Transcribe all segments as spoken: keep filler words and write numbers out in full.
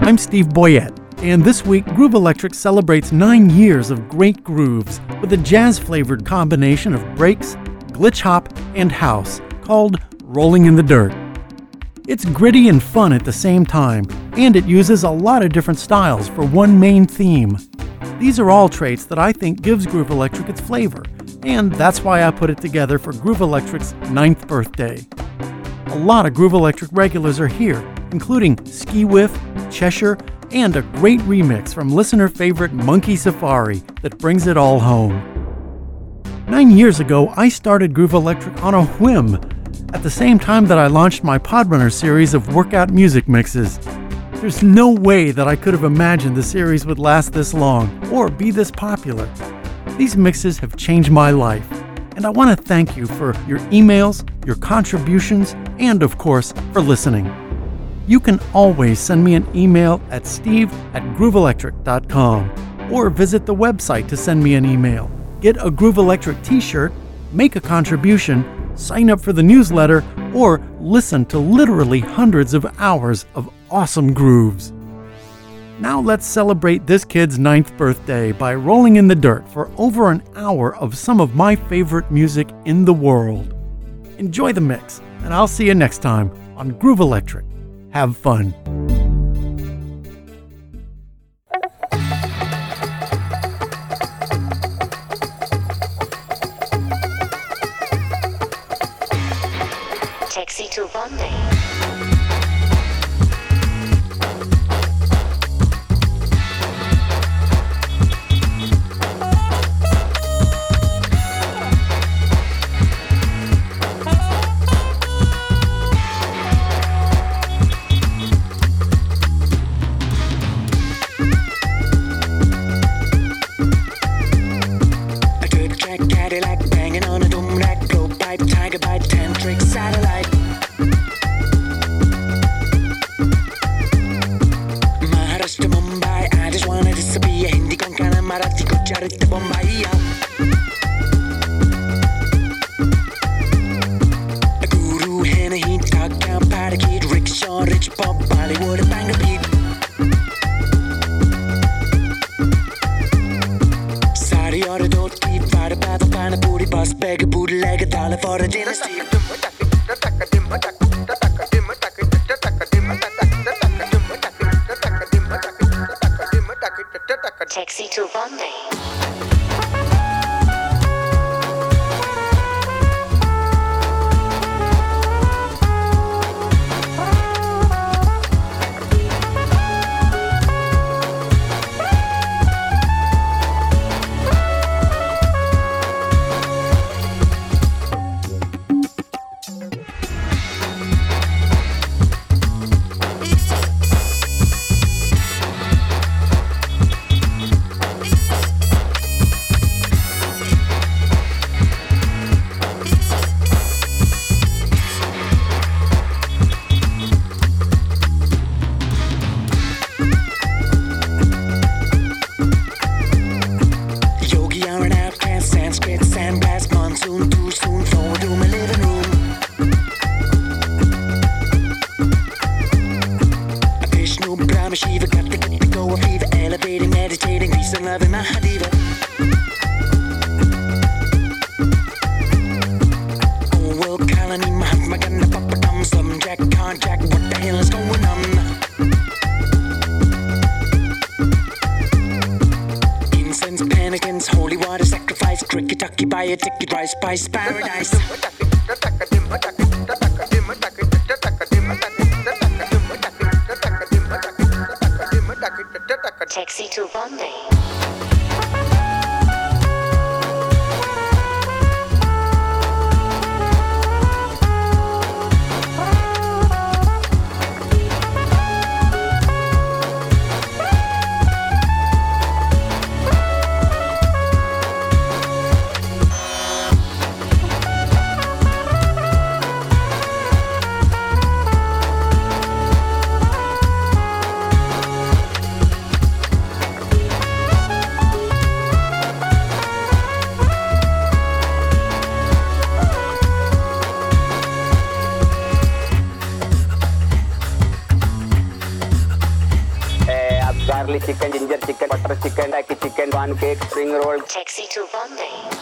I'm Steve Boyette, and this week Groove Electric celebrates nine years of great grooves with a jazz-flavored combination of breaks, glitch hop, and house called Rolling in the Dirt. It's gritty and fun at the same time, and it uses a lot of different styles for one main theme. These are all traits that I think gives Groove Electric its flavor, and that's why I put it together for Groove Electric's ninth birthday. A lot of Groove Electric regulars are here, including Ski Whiff, Cheshire, and a great remix from listener favorite Monkey Safari that brings it all home. Nine years ago, I started Groove Electric on a whim, at the same time that I launched my Podrunner series of workout music mixes. There's no way that I could have imagined the series would last this long or be this popular. These mixes have changed my life, and I want to thank you for your emails, your contributions, and of course, for listening. You can always send me an email at steve at grooveelectric dot com or visit the website to send me an email. Get a Groove Electric t-shirt, make a contribution, sign up for the newsletter, or listen to literally hundreds of hours of awesome grooves. Now let's celebrate this kid's ninth birthday by rolling in the dirt for over an hour of some of my favorite music in the world. Enjoy the mix, and I'll see you next time on Groove Electric. Have fun. Taxi to Bombay. Cadillac banging on a dome rack, blow pipe, tiger bite, tantric satellite. Maharashtra, Mumbai, I just wanna disappear. Hindi, Konkana, Marathi, Gujarat, Bombay. Guru, Henna, Heat, Taka, Parakeet, Rickshaw, Rich Pop, Bollywood, Banger Beat. Sari or a dote beat, Vada Bada, Pana Booty, Bus, Beg a Booty, Leg a Dollar for a dynasty. Taxi to Bombay. Shiva got the get to go a fever, elevating, meditating, peace and love in my diva. Oh, world colony, Mahatma Gandhi, Papa Dum, Slum Jack, Carjack, what the hell is going on? Incense, pannikins, holy water, sacrifice, cricket, tucky, buy a ticket, rice, spice, paradise. Taxi to Bombay. chili chicken, ginger chicken, butter chicken, taki chicken, one cake, spring roll. Taxi to Bombay.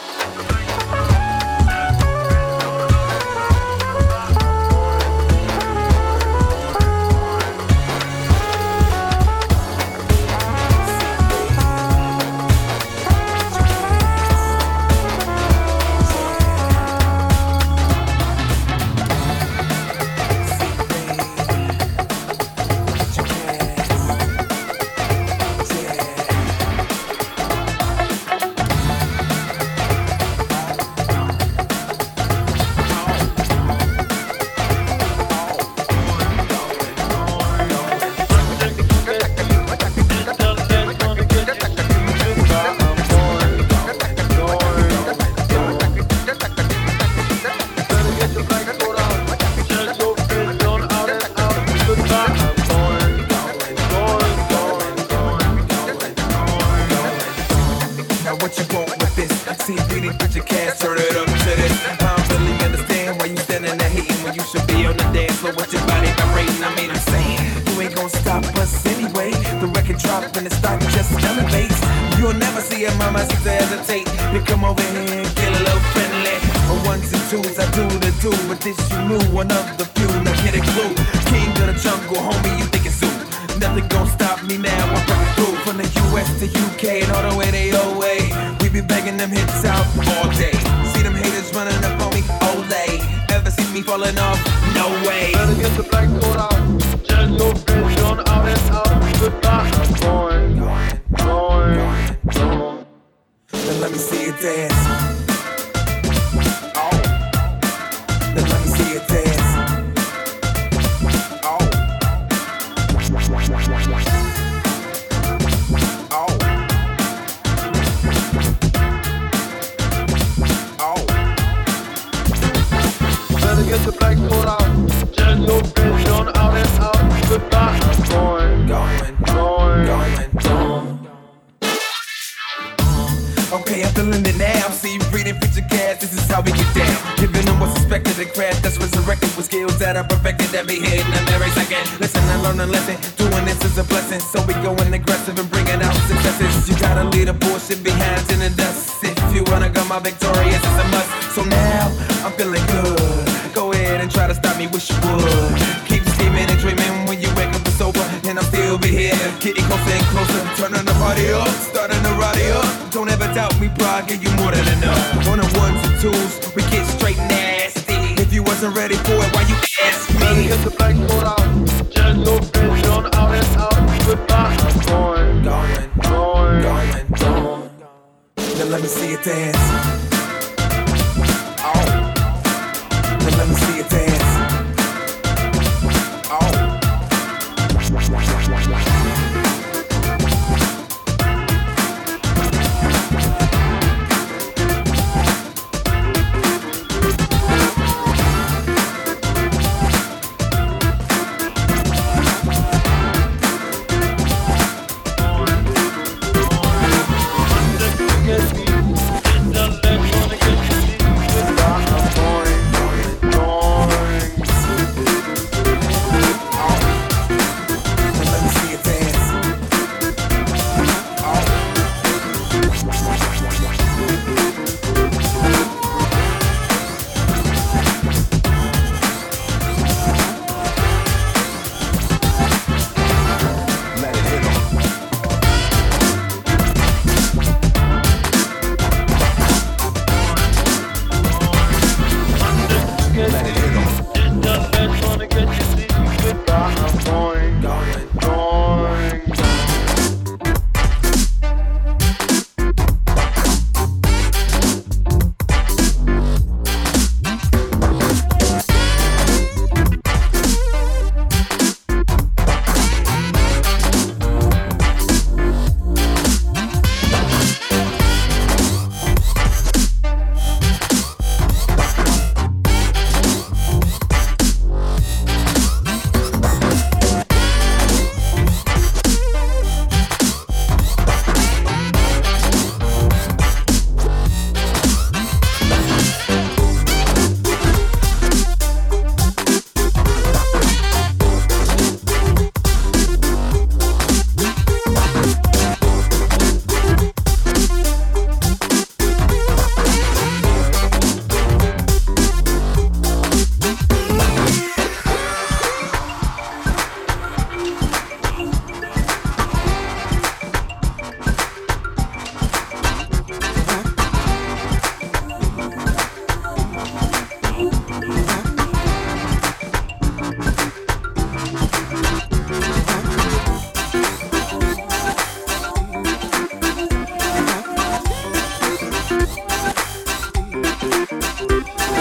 Going, going, going.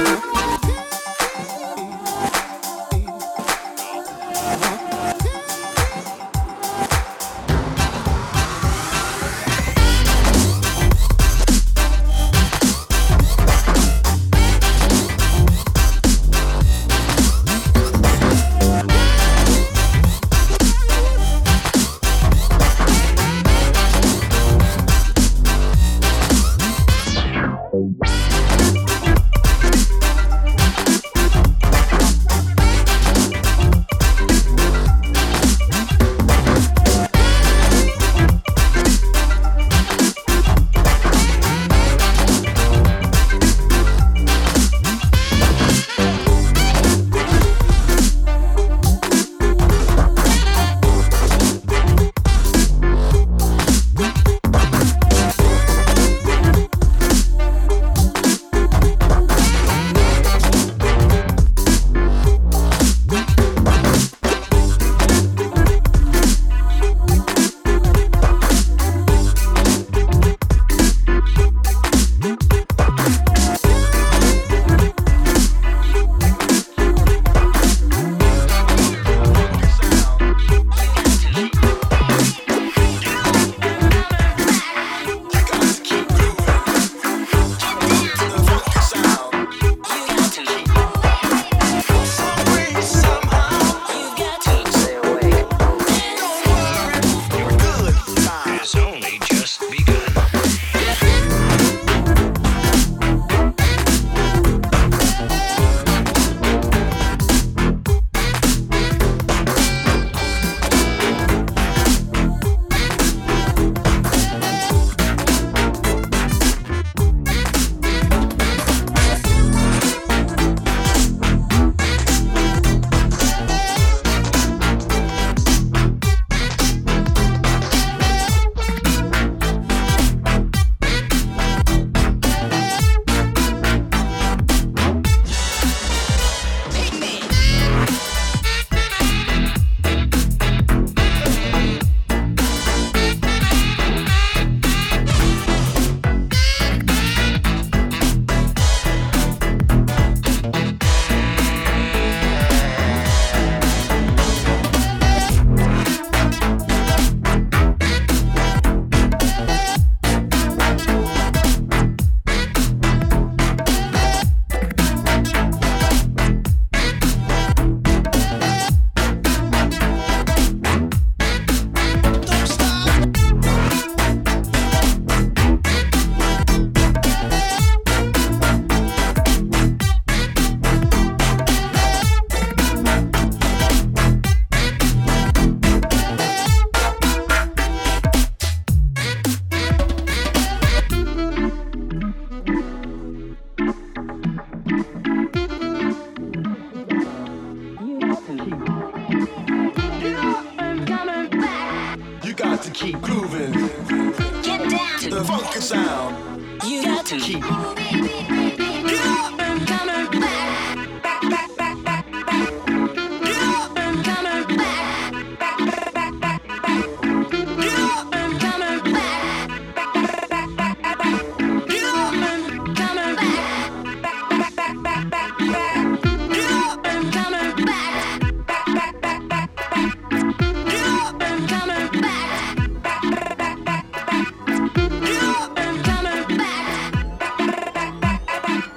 keep grooving. Get down to the funky sound. You got to keep moving. Get up and coming back. Back, back, back, back, back. Get up and coming back. Back, back, back, back, back. Get up and coming back. Back, back, back, back, back. Get up and coming back. Back, back, back, back, back, back. Get up and coming back. Back, back, back, back, back. Get up and coming back. Back, back, back, back, back. Get up and coming back. Back, back, back, back, back.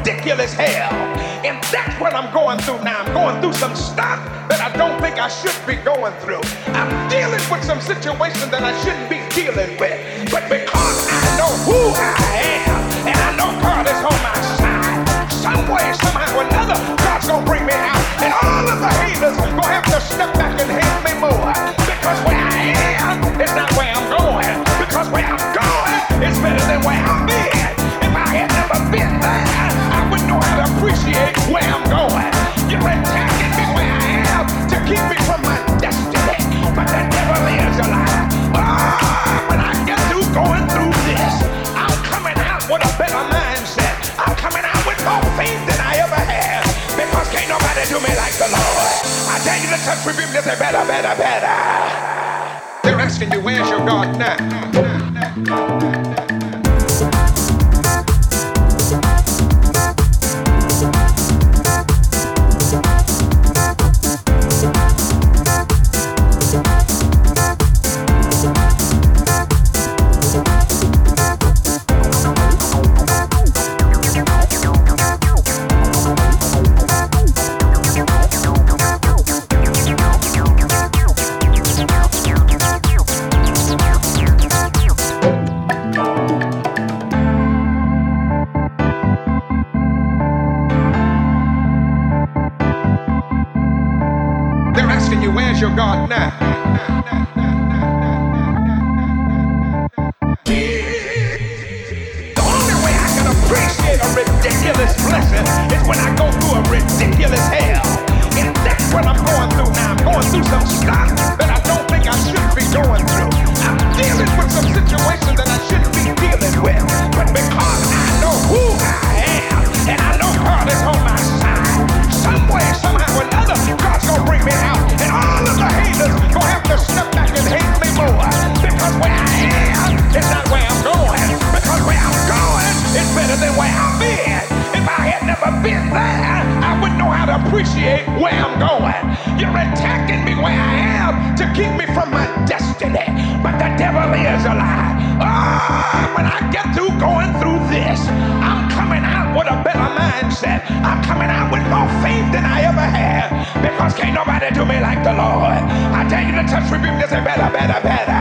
ridiculous hell. And that's what I'm going through now. I'm going through some stuff that I don't think I should be going through. I'm dealing with some situations that I shouldn't be dealing with. But because I know who I am, and I know God is on my side, some way, somehow or another, God's gonna bring me out. And all of the haters gonna have to step back and hate me more. Because where I am is not where I'm going. Because where I'm going is better than where I've been. If I had never been there, I wouldn't know how to appreciate where I'm going. You're attacking me where I am to keep me from my destiny. But the devil is a lie. Ah, when I get through going through this, I'm coming out with a better mindset. I'm coming out with more faith than I ever had. Because can't nobody do me like the Lord. I tell you to touch with him, they say better, better, better. They're asking you, where's your God now? Where's your God now? The only way I can appreciate a ridiculous blessing is when I go through a ridiculous hell. And that's what I'm going through now. I'm going through some stuff that I don't think I should be going through. I'm dealing with some situations that I shouldn't be dealing with. But because I know who I am, and I know God is on my side, some way, somehow or another, God's gonna bring me out. And all of the haters gonna have to step back and hate me more. Because where I am is not where I'm going. Because where I'm going is better than where I've been. If I had never been there, I wouldn't know how to appreciate where I'm going. You're attacking me where I am to keep me from my destiny. But the devil is a lie. Oh, when I get through going through this, I'm coming out with a better mindset. I'm coming out with more faith than I ever had. Because can't nobody do me like the Lord. I tell you to touch with him, they say better, better, better.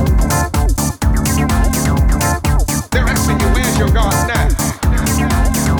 They're asking you, where's your God now?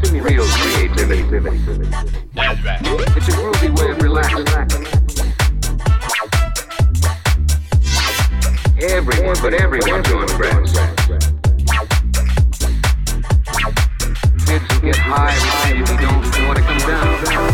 stimulates real creativity. That's right. It's a groovy way of relaxing. Everyone, but everyone to impress. Kids who get high immediately don't want to come down.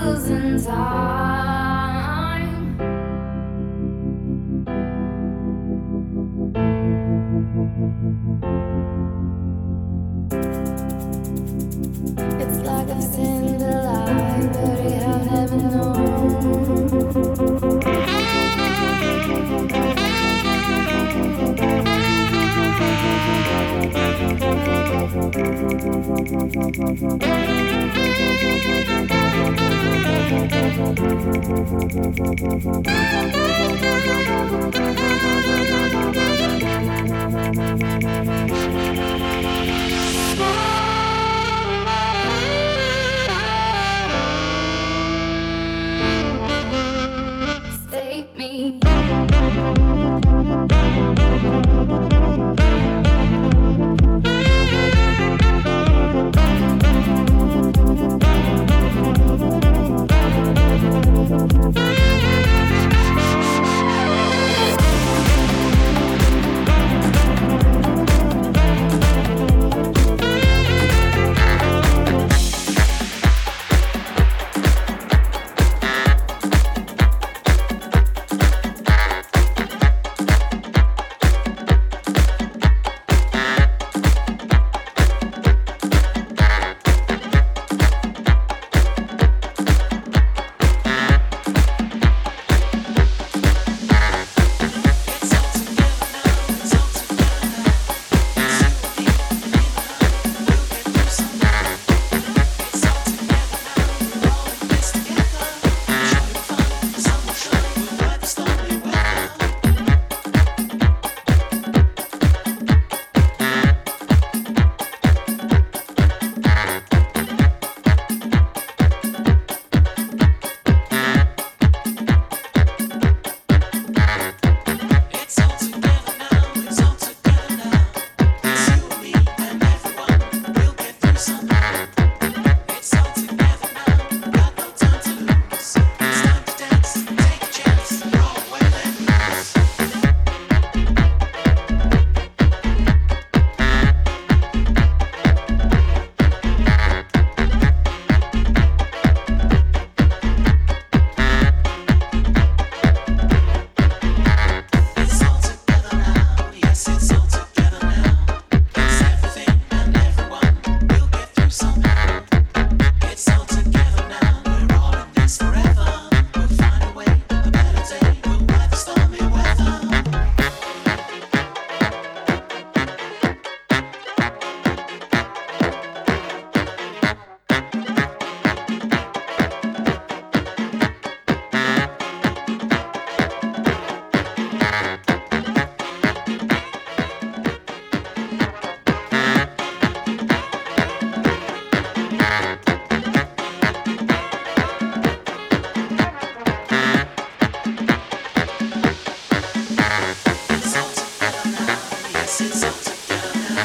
losing time. It's like I've seen the light, but I have never known. Save me.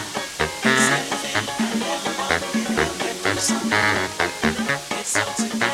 It's all together.